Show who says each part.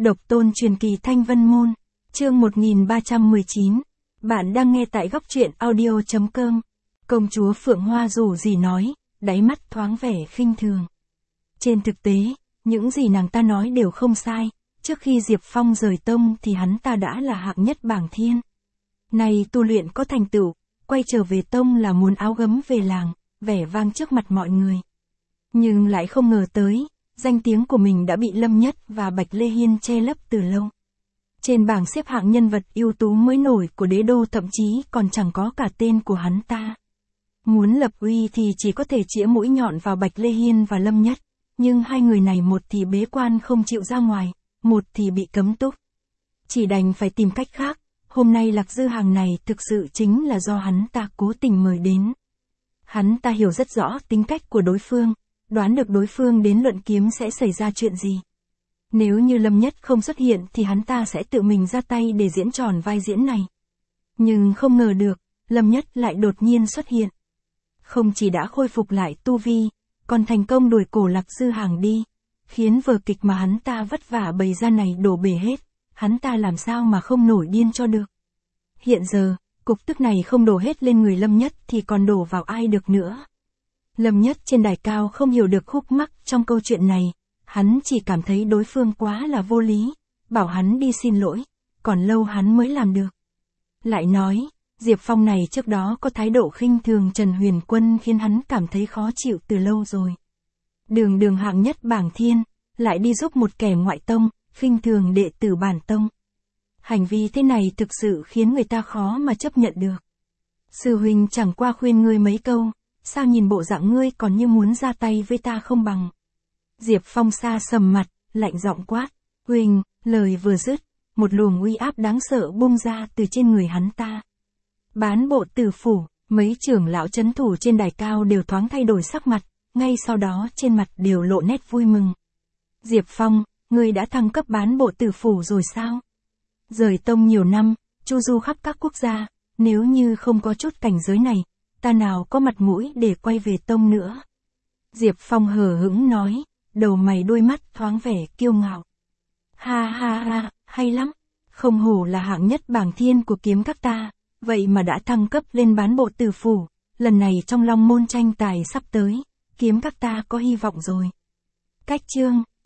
Speaker 1: Độc tôn truyền kỳ Thanh Vân Môn, chương 1319. Bạn đang nghe tại góc truyện audio.com. Công chúa Phượng Hoa dù gì nói, đáy mắt thoáng vẻ khinh thường. Trên thực tế, những gì nàng ta nói đều không sai, trước khi Diệp Phong rời tông thì hắn ta đã là hạng nhất bảng thiên. Này tu luyện có thành tựu, quay trở về tông là muốn áo gấm về làng, vẻ vang trước mặt mọi người. Nhưng lại không ngờ tới, danh tiếng của mình đã bị Lâm Nhất và Bạch Lê Hiên che lấp từ lâu. Trên bảng xếp hạng nhân vật ưu tú mới nổi của đế đô thậm chí còn chẳng có cả tên của hắn ta. Muốn lập uy thì chỉ có thể chĩa mũi nhọn vào Bạch Lê Hiên và Lâm Nhất, nhưng hai người này một thì bế quan không chịu ra ngoài, một thì bị cấm túc. Chỉ đành phải tìm cách khác, hôm nay Lạc Dư Hàng này thực sự chính là do hắn ta cố tình mời đến. Hắn ta hiểu rất rõ tính cách của đối phương, đoán được đối phương đến luận kiếm sẽ xảy ra chuyện gì. Nếu như Lâm Nhất không xuất hiện thì hắn ta sẽ tự mình ra tay để diễn tròn vai diễn này. Nhưng không ngờ được, Lâm Nhất lại đột nhiên xuất hiện. Không chỉ đã khôi phục lại tu vi, còn thành công đuổi cổ Lạc Dư Hàng đi, khiến vở kịch mà hắn ta vất vả bày ra này đổ bể hết, hắn ta làm sao mà không nổi điên cho được. Hiện giờ, cục tức này không đổ hết lên người Lâm Nhất thì còn đổ vào ai được nữa. Lâm Nhất trên đài cao không hiểu được khúc mắc trong câu chuyện này, hắn chỉ cảm thấy đối phương quá là vô lý, bảo hắn đi xin lỗi, còn lâu hắn mới làm được. Lại nói, Diệp Phong này trước đó có thái độ khinh thường Trần Huyền Quân khiến hắn cảm thấy khó chịu từ lâu rồi. Đường hạng nhất bảng thiên, lại đi giúp một kẻ ngoại tông, khinh thường đệ tử bản tông. Hành vi thế này thực sự khiến người ta khó mà chấp nhận được. Sư huynh chẳng qua khuyên ngươi mấy câu, sao nhìn bộ dạng ngươi còn như muốn ra tay với ta không bằng. Diệp Phong xa sầm mặt, lạnh giọng quát. Huynh, lời vừa dứt, một luồng uy áp đáng sợ bung ra từ trên người hắn ta. Bán bộ tử phủ, mấy trưởng lão trấn thủ trên đài cao đều thoáng thay đổi sắc mặt, ngay sau đó trên mặt đều lộ nét vui mừng. Diệp Phong, ngươi đã thăng cấp bán bộ tử phủ rồi sao? Rời tông nhiều năm, chu du khắp các quốc gia, nếu như không có chút cảnh giới này, ta nào có mặt mũi để quay về tông nữa. Diệp Phong hờ hững nói, đầu mày đôi mắt thoáng vẻ kiêu ngạo. Ha ha ha, hay lắm, không hổ là hạng nhất bảng thiên của kiếm các ta, vậy mà đã thăng cấp lên bán bộ tử phủ, lần này trong Long Môn tranh tài sắp tới, kiếm các ta có hy vọng rồi. Cách chương